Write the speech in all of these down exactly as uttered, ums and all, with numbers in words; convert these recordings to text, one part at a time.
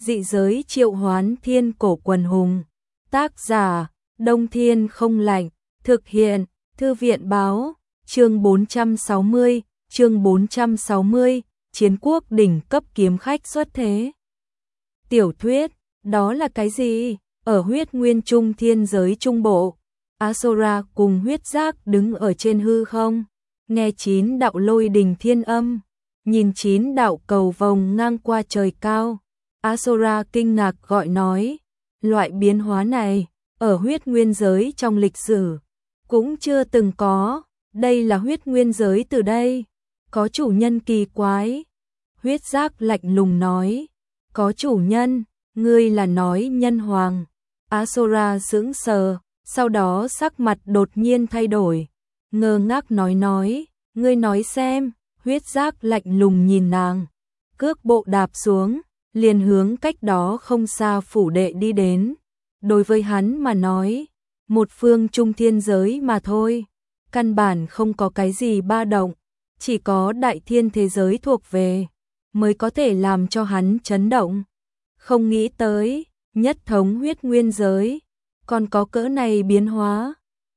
Dị giới triệu hoán thiên cổ quần hùng. Tác giả, Đông Thiên không lạnh. Thực hiện, Thư viện báo. Chương bốn trăm sáu mươi, chương bốn trăm sáu mươi, chiến quốc đỉnh cấp kiếm khách xuất thế. Tiểu thuyết, đó là cái gì? Ở huyết nguyên trung thiên giới trung bộ, Asura cùng huyết giác đứng ở trên hư không, nghe chín đạo lôi đình thiên âm, nhìn chín đạo cầu vồng ngang qua trời cao. Asura kinh ngạc gọi nói, loại biến hóa này, ở huyết nguyên giới trong lịch sử, cũng chưa từng có, đây là huyết nguyên giới từ đây, có chủ nhân kỳ quái. Huyết giác lạnh lùng nói, có chủ nhân, ngươi là nói nhân hoàng. Asura sững sờ, sau đó sắc mặt đột nhiên thay đổi, ngơ ngác nói nói, ngươi nói xem. Huyết giác lạnh lùng nhìn nàng, cước bộ đạp xuống, liền hướng cách đó không xa phủ đệ đi đến. Đối với hắn mà nói, một phương trung thiên giới mà thôi, căn bản không có cái gì ba động, chỉ có đại thiên thế giới thuộc về, mới có thể làm cho hắn chấn động. Không nghĩ tới, nhất thống huyết nguyên giới, còn có cỡ này biến hóa.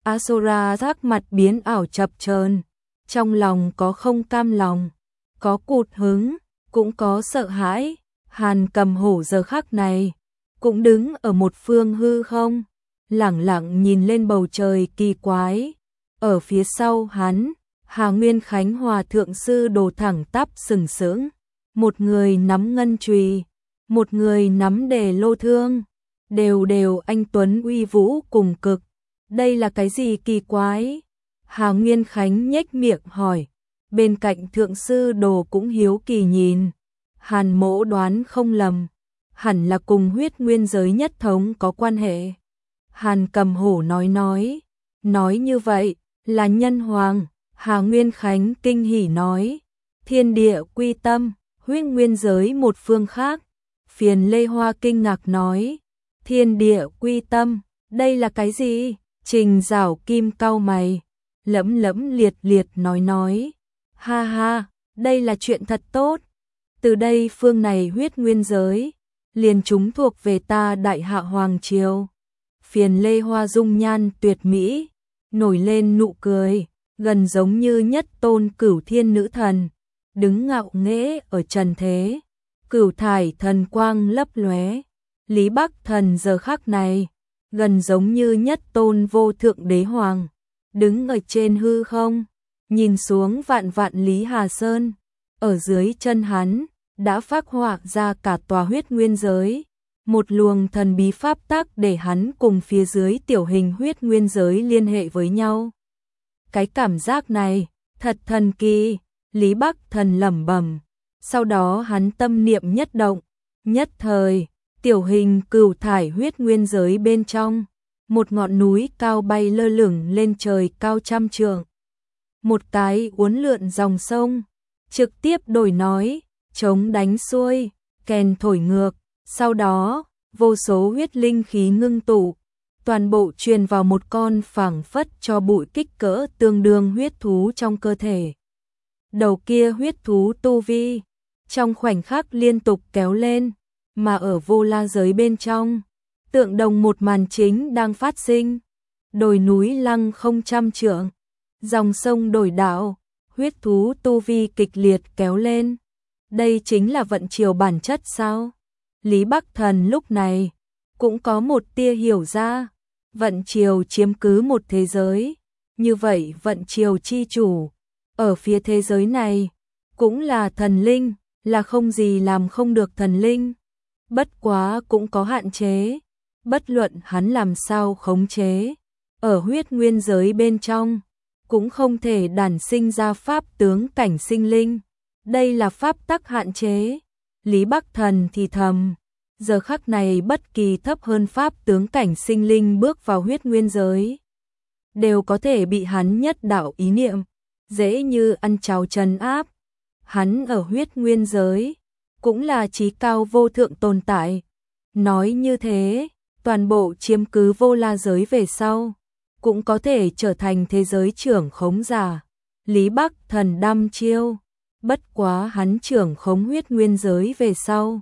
Asura sắc mặt biến ảo chập chờn, trong lòng có không cam lòng, có cụt hứng, cũng có sợ hãi. Hàn Cầm Hổ giờ khắc này, cũng đứng ở một phương hư không, lẳng lặng nhìn lên bầu trời kỳ quái. Ở phía sau hắn, Hà Nguyên Khánh Hòa Thượng Sư Đồ thẳng tắp sừng sững, một người nắm ngân chùy, một người nắm đề lô thương, đều đều anh tuấn uy vũ cùng cực. Đây là cái gì kỳ quái? Hà Nguyên Khánh nhếch miệng hỏi, bên cạnh Thượng Sư Đồ cũng hiếu kỳ nhìn. Hàn Mỗ đoán không lầm, hẳn là cùng huyết nguyên giới nhất thống có quan hệ. Hàn Cầm Hổ nói nói, nói như vậy, là nhân hoàng. Hà Nguyên Khánh kinh hỉ nói, thiên địa quy tâm, huyết nguyên giới một phương khác. Phiền Lê Hoa kinh ngạc nói, thiên địa quy tâm, đây là cái gì? Trình Giảo Kim cau mày, lẫm lẫm liệt liệt nói nói, ha ha, đây là chuyện thật tốt. Từ đây phương này huyết nguyên giới, liền chúng thuộc về ta Đại Hạ Hoàng Triều. Phiền Lê Hoa dung nhan tuyệt mỹ, nổi lên nụ cười, gần giống như nhất tôn cửu thiên nữ thần, đứng ngạo nghễ ở trần thế, cửu thải thần quang lấp lóe. Lý Bắc Thần giờ khắc này, gần giống như nhất tôn vô thượng đế hoàng, đứng ở trên hư không, nhìn xuống vạn vạn Lý Hà Sơn. Ở dưới chân hắn, đã phác họa ra cả tòa huyết nguyên giới, một luồng thần bí pháp tắc để hắn cùng phía dưới tiểu hình huyết nguyên giới liên hệ với nhau. Cái cảm giác này, thật thần kỳ, Lý Bắc Thần lẩm bẩm. Sau đó hắn tâm niệm nhất động, nhất thời, tiểu hình cửu thải huyết nguyên giới bên trong, một ngọn núi cao bay lơ lửng lên trời cao trăm trượng. Một cái uốn lượn dòng sông, trực tiếp đổi nói, trống đánh xuôi, kèn thổi ngược, sau đó, vô số huyết linh khí ngưng tụ, toàn bộ truyền vào một con phảng phất cho bụi kích cỡ tương đương huyết thú trong cơ thể. Đầu kia huyết thú tu vi, trong khoảnh khắc liên tục kéo lên, mà ở vô la giới bên trong, tượng đồng một màn chính đang phát sinh. Đồi núi lăng không trăm trượng, dòng sông đổi đạo, huyết thú tu vi kịch liệt kéo lên. Đây chính là vận chiều bản chất sao? Lý Bắc Thần lúc này cũng có một tia hiểu ra, vận chiều chiếm cứ một thế giới, như vậy vận chiều chi chủ ở phía thế giới này cũng là thần linh, là không gì làm không được thần linh. Bất quá cũng có hạn chế, bất luận hắn làm sao khống chế, ở huyết nguyên giới bên trong cũng không thể đản sinh ra pháp tướng cảnh sinh linh. Đây là pháp tắc hạn chế. Lý Bắc Thần thì thầm, giờ khắc này bất kỳ thấp hơn pháp tướng cảnh sinh linh bước vào huyết nguyên giới, đều có thể bị hắn nhất đạo ý niệm, dễ như ăn cháo trấn áp. Hắn ở huyết nguyên giới, cũng là chí cao vô thượng tồn tại. Nói như thế, toàn bộ chiếm cứ vô la giới về sau, cũng có thể trở thành thế giới trưởng khống giả. Lý Bắc Thần đăm chiêu, bất quá hắn trưởng khống huyết nguyên giới về sau,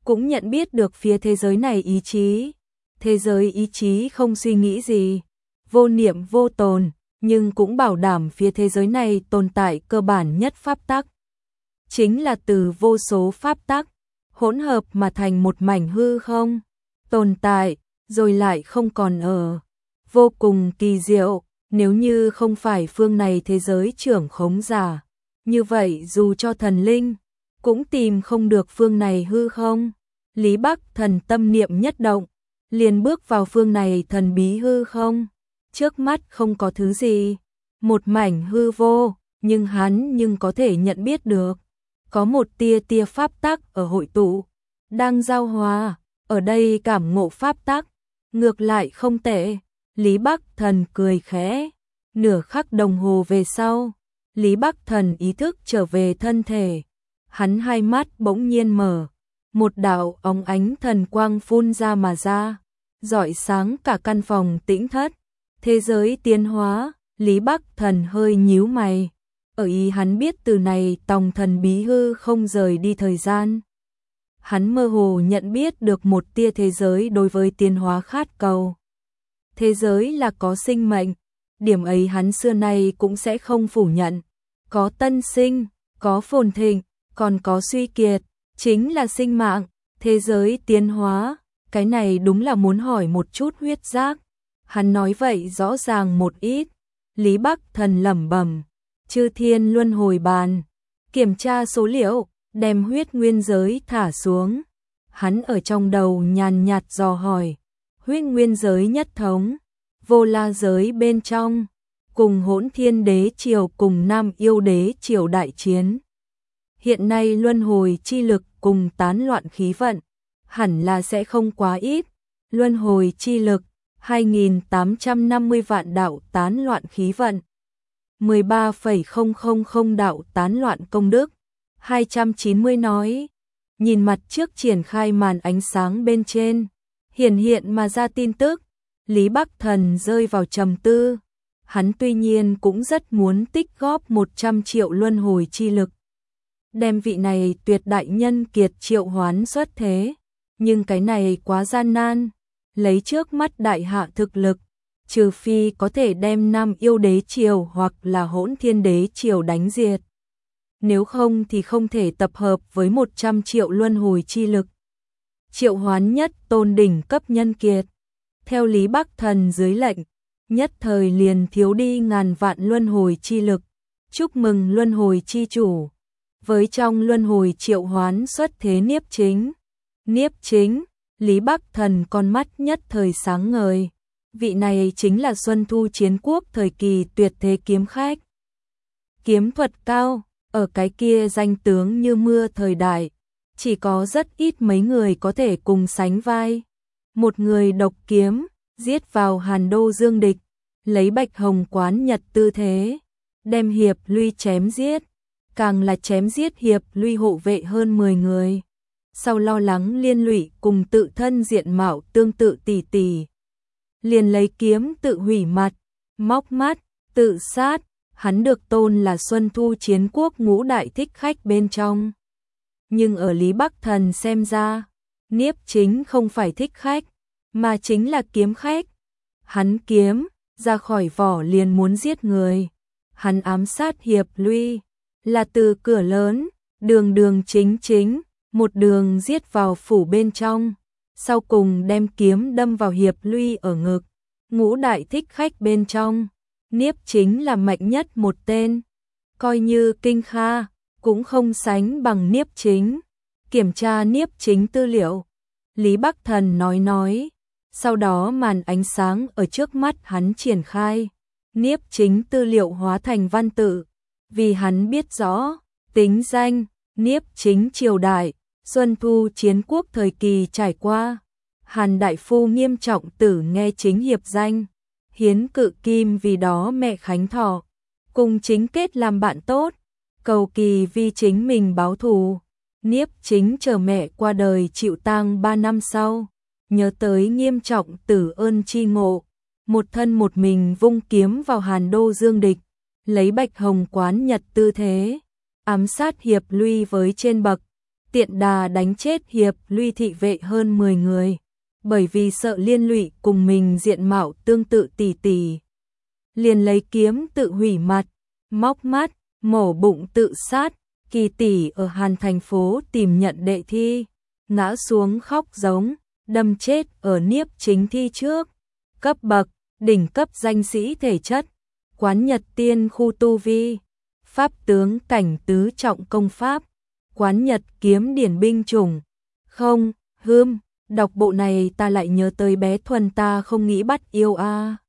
cũng nhận biết được phía thế giới này ý chí. Thế giới ý chí không suy nghĩ gì, vô niệm vô tồn, nhưng cũng bảo đảm phía thế giới này tồn tại cơ bản nhất pháp tắc. Chính là từ vô số pháp tắc, hỗn hợp mà thành một mảnh hư không, tồn tại, rồi lại không còn ở. Vô cùng kỳ diệu, nếu như không phải phương này thế giới trưởng khống giả, như vậy dù cho thần linh, cũng tìm không được phương này hư không. Lý Bắc Thần tâm niệm nhất động, liền bước vào phương này thần bí hư không. Trước mắt không có thứ gì, một mảnh hư vô, nhưng hắn nhưng có thể nhận biết được. Có một tia tia pháp tắc ở hội tụ, đang giao hòa, ở đây cảm ngộ pháp tắc, ngược lại không tệ. Lý Bắc Thần cười khẽ, nửa khắc đồng hồ về sau, Lý Bắc Thần ý thức trở về thân thể. Hắn hai mắt bỗng nhiên mở, một đạo óng ánh thần quang phun ra mà ra, rọi sáng cả căn phòng tĩnh thất. Thế giới tiến hóa, Lý Bắc Thần hơi nhíu mày, ở ý hắn biết từ này tòng thần bí hư không rời đi thời gian. Hắn mơ hồ nhận biết được một tia thế giới đối với tiến hóa khát cầu. Thế giới là có sinh mệnh, điểm ấy hắn xưa nay cũng sẽ không phủ nhận. Có tân sinh, có phồn thịnh, còn có suy kiệt, chính là sinh mạng. Thế giới tiến hóa, cái này đúng là muốn hỏi một chút huyết giác. Hắn nói vậy rõ ràng một ít. Lý Bắc Thần lẩm bẩm, Chư Thiên Luân Hồi Bàn, kiểm tra số liệu, đem huyết nguyên giới thả xuống. Hắn ở trong đầu nhàn nhạt dò hỏi, huyết nguyên giới nhất thống, vô la giới bên trong, cùng Hỗn Thiên Đế triều cùng Nam Yêu Đế triều đại chiến. Hiện nay luân hồi chi lực cùng tán loạn khí vận, hẳn là sẽ không quá ít. Luân hồi chi lực, hai nghìn tám trăm năm mươi vạn đạo tán loạn khí vận, mười ba phẩy không không không đạo tán loạn công đức. hai trăm chín mươi nói, nhìn mặt trước triển khai màn ánh sáng bên trên, hiển hiện mà ra tin tức. Lý Bắc Thần rơi vào trầm tư. Hắn tuy nhiên cũng rất muốn tích góp một trăm triệu luân hồi chi lực, đem vị này tuyệt đại nhân kiệt triệu hoán xuất thế, nhưng cái này quá gian nan. Lấy trước mắt đại hạ thực lực, trừ phi có thể đem Nam Yêu Đế triều hoặc là Hỗn Thiên Đế triều đánh diệt, nếu không thì không thể tập hợp với một trăm triệu luân hồi chi lực. Triệu hoán nhất tôn đỉnh cấp nhân kiệt, theo Lý Bắc Thần dưới lệnh, nhất thời liền thiếu đi ngàn vạn luân hồi chi lực. Chúc mừng luân hồi chi chủ, với trong luân hồi triệu hoán xuất thế Niếp Chính. Niếp Chính, Lý Bắc Thần con mắt nhất thời sáng ngời. Vị này chính là Xuân Thu Chiến Quốc thời kỳ tuyệt thế kiếm khách. Kiếm thuật cao, ở cái kia danh tướng như mưa thời đại, chỉ có rất ít mấy người có thể cùng sánh vai. Một người độc kiếm, giết vào Hàn Đô Dương địch, lấy Bạch Hồng Quán Nhật tư thế, đem Hiệp Luy chém giết, càng là chém giết Hiệp Luy hộ vệ hơn mười người. Sau lo lắng liên lụy cùng tự thân diện mạo tương tự tỷ tỷ, liền lấy kiếm tự hủy mặt, móc mắt, tự sát. Hắn được tôn là Xuân Thu Chiến Quốc ngũ đại thích khách bên trong. Nhưng ở Lý Bắc Thần xem ra, Niếp Chính không phải thích khách, mà chính là kiếm khách. Hắn kiếm ra khỏi vỏ liền muốn giết người. Hắn ám sát Hiệp Luy là từ cửa lớn, đường đường chính chính, một đường giết vào phủ bên trong, sau cùng đem kiếm đâm vào Hiệp Luy ở ngực. Ngũ đại thích khách bên trong, Niếp Chính là mạnh nhất một tên, coi như Kinh Kha cũng không sánh bằng Niếp Chính. Kiểm tra Niếp Chính tư liệu, Lý Bắc Thần nói nói, sau đó màn ánh sáng ở trước mắt hắn triển khai, Niếp Chính tư liệu hóa thành văn tự, vì hắn biết rõ, tính danh, Niếp Chính triều đại, Xuân Thu Chiến Quốc thời kỳ trải qua, Hàn đại phu nghiêm trọng tử nghe chính hiệp danh, hiến cự kim vì đó mẹ khánh thọ, cùng chính kết làm bạn tốt, cầu kỳ vì chính mình báo thù. Niếp Chính chờ mẹ qua đời chịu tang ba năm sau, nhớ tới nghiêm trọng tử ơn chi ngộ, một thân một mình vung kiếm vào Hàn Đô Dương địch, lấy Bạch Hồng Quán Nhật tư thế, ám sát Hiệp Luy với trên bậc. tiện đà đánh chết hiệp Luy thị vệ hơn mười người, bởi vì sợ liên lụy cùng mình diện mạo tương tự tỷ tỷ. Liền lấy kiếm tự hủy mặt, móc mắt, mổ bụng tự sát, Kỳ tỷ ở Hàn thành phố tìm nhận đệ thi, ngã xuống khóc giống, đâm chết ở Niếp Chính thi trước. Cấp bậc, đỉnh cấp danh sĩ thể chất, Quán Nhật tiên khu tu vi, pháp tướng cảnh tứ trọng công pháp, Quán Nhật kiếm điển binh chủng. Không, hươm, đọc bộ này ta lại nhớ tới bé Thuần ta không nghĩ bắt yêu a.